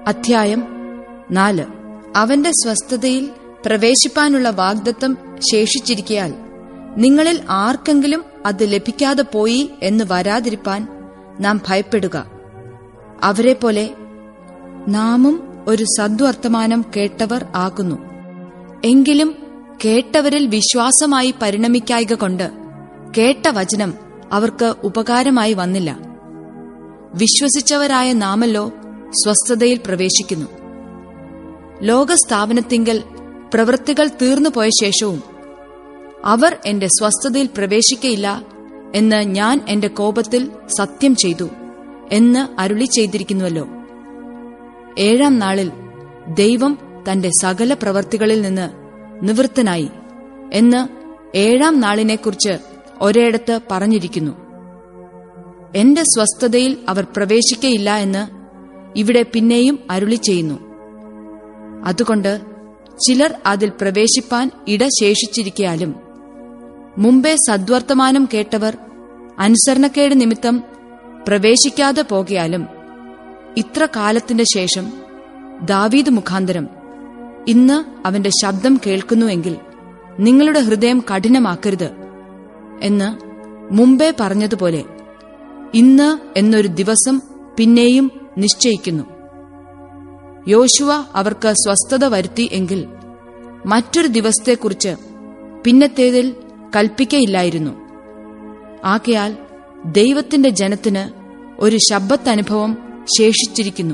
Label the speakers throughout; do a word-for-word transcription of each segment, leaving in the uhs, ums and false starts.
Speaker 1: അധ്യായം നാല്. അവന്റെ സ്വസ്ഥതയിൽ പ്രവേശിപ്പാനുള്ള വാഗ്ദത്തം ശേഷിച്ചിരിക്കയാൽ നിങ്ങളിൽ ആർക്കെങ്കിലും അത് ലഭിക്കാതെ പോയി എന്ന് വരാതിരിപ്പാൻ നാം ഭയപ്പെടുക. അവരെപ്പോലെ നാമും ഒരു സദ്വർത്തമാനം കേട്ടവർ ആകുന്നു. എങ്കിലും കേട്ടവരിൽ വിശ്വാസമായി പരിണമിക്കായ്ക കൊണ്ട് കേട്ട വചനം അവർക്ക് ഉപകാരമായി വന്നില്ല. വിശ്വസിച്ചവരായ നാമല്ലോ സ്വസ്ഥതയിൽ പ്രവേശിക്കുന്നു. ലോകസ്ഥാപനത്തിങ്കൽ പ്രവൃത്തികൾ തീർന്നുപോയ ശേഷവും അവർ എന്റെ സ്വസ്ഥതയിൽ പ്രവേശിക്കയില്ല എന്ന് ഞാൻ എന്റെ കോപത്തിൽ സത്യം ചെയ്തു എന്ന് അരുളി ചെയ്തിരിക്കുന്നുവല്ലോ. ഏഴാം നാളിൽ ദൈവം തന്റെ സകല പ്രവൃത്തികളിൽ നിന്ന് നിവൃത്തനായി എന്ന് ഏഴാം നാളിനെക്കുറിച്ച് ഒരിടത്ത് പറഞ്ഞിരിക്കുന്നു. എന്റെ സ്വസ്ഥതയിൽ അവർ പ്രവേശിക്കയില്ല എന്ന് ഇവിടെ പിന്നെയും അരുളി ചെയ്യുന്നു. അതുകൊണ്ട് ചിലർ അതിൽ പ്രവേശിപ്പാൻ ഇട ശേഷിച്ചിരിക്കയാലും മുമ്പേ സദ്വർത്തമാനം കേട്ടവർ അനുസരണക്കേട് നിമിത്തം പ്രവേശിക്കാതെ പോകയാലും ഇത്ര കാലത്തിന്റെ ശേഷം ദാവീദ് മുഖാന്തരം ഇന്ന് അവന്റെ ശബ്ദം കേൾക്കുന്നുവെങ്കിൽ നിങ്ങളുടെ ഹൃദയം കഠിനമാക്കരുത് എന്ന് മുമ്പേ പറഞ്ഞതുപോലെ ഇന്ന് എന്നൊരു ദിവസം പിന്നെയും നിശ്ചയിക്കുന്നു. യോശുവ അവർക്ക് സ്വസ്ഥത വരുത്തി എങ്കിൽ മറ്റൊരു ദിവസത്തെക്കുറിച്ച് പിന്നത്തേതിൽ കൽപ്പിക്കയില്ലായിരുന്നു. ആകയാൽ ദൈവത്തിന്റെ ജനത്തിന് ഒരു ശബ്ബത്തനുഭവം ശേഷിച്ചിരിക്കുന്നു.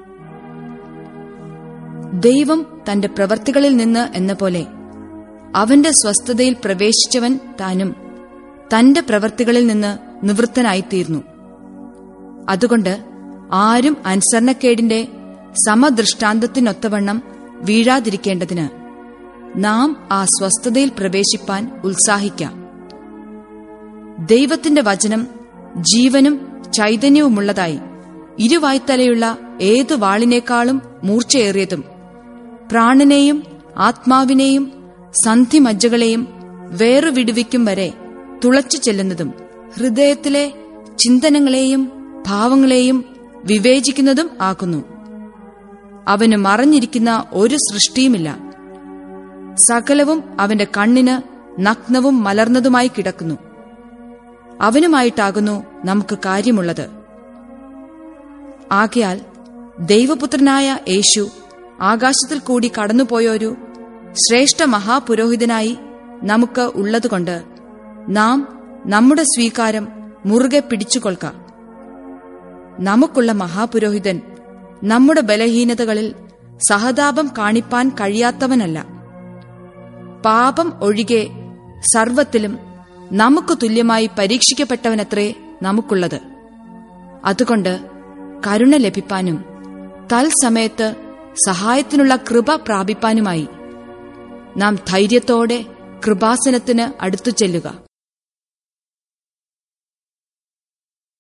Speaker 1: ദൈവം തന്റെ പ്രവൃത്തികളിൽ നിന്ന് എന്ന പോലെ അവന്റെ സ്വസ്ഥതയിൽ പ്രവേശിച്ചവൻ താനും തന്റെ പ്രവൃത്തികളിൽ നിന്ന് നിവൃത്തനായിത്തീർന്നു. അതുകൊണ്ട് ആരും അനുസരണക്കേടിന്റെ സമദൃഷ്ടാന്തത്തിനൊത്തവണ്ണം വീഴാതിരിക്കേണ്ടതിന് നാം ആ സ്വസ്ഥതയിൽ പ്രവേശിപ്പാൻ ഉത്സാഹിക്കാം. ദൈവത്തിന്റെ വചനം ജീവനും ചൈതന്യവുമുള്ളതായി ഇരുവായ്ത്തലയുള്ള ഏതു വാളിനേക്കാളും മൂർച്ചയേറിയതും പ്രാണനെയും ആത്മാവിനെയും സന്ധിമജ്ജകളെയും വേറുവിടുവിക്കും വരെ തുളച്ചു ചെല്ലുന്നതും ഹൃദയത്തിലെ ചിന്തനങ്ങളെയും ഭാവങ്ങളെയും വിവേചിക്കുന്നതും ആകുന്നു. അവന് മറഞ്ഞിരിക്കുന്ന ഒരു സൃഷ്ടിയുമില്ല. സകലവും അവന്റെ കണ്ണിന് നഗ്നവും മലർന്നതുമായി കിടക്കുന്നു. അവനുമായിട്ടാകുന്നു നമുക്ക് കാര്യമുള്ളത്. ആകയാൽ ദൈവപുത്രനായ യേശു ആകാശത്തിൽ കൂടി കടന്നുപോയൊരു ശ്രേഷ്ഠ മഹാപുരോഹിതനായി നമുക്ക് ഉള്ളതുകൊണ്ട് നാം നമ്മുടെ സ്വീകാരം മുറുകെ പിടിച്ചുകൊള്ളുക. നമുക്കുള്ള മഹാപുരോഹിതൻ നമ്മുടെ ബലഹീനതകളിൽ സഹതാപം കാണിപ്പാൻ കഴിയാത്തവനല്ല. പാപം ഒഴികെ സർവത്തിലും നമുക്ക് തുല്യമായി പരീക്ഷിക്കപ്പെട്ടവനത്രേ നമുക്കുള്ളത്. അതുകൊണ്ട് കരുണ ലഭിപ്പാനും തൽസമയത്ത് സഹായത്തിനുള്ള കൃപ പ്രാപിപ്പാനുമായി നാം ധൈര്യത്തോടെ കൃപാസനത്തിന് അടുത്തു ചെല്ലുക.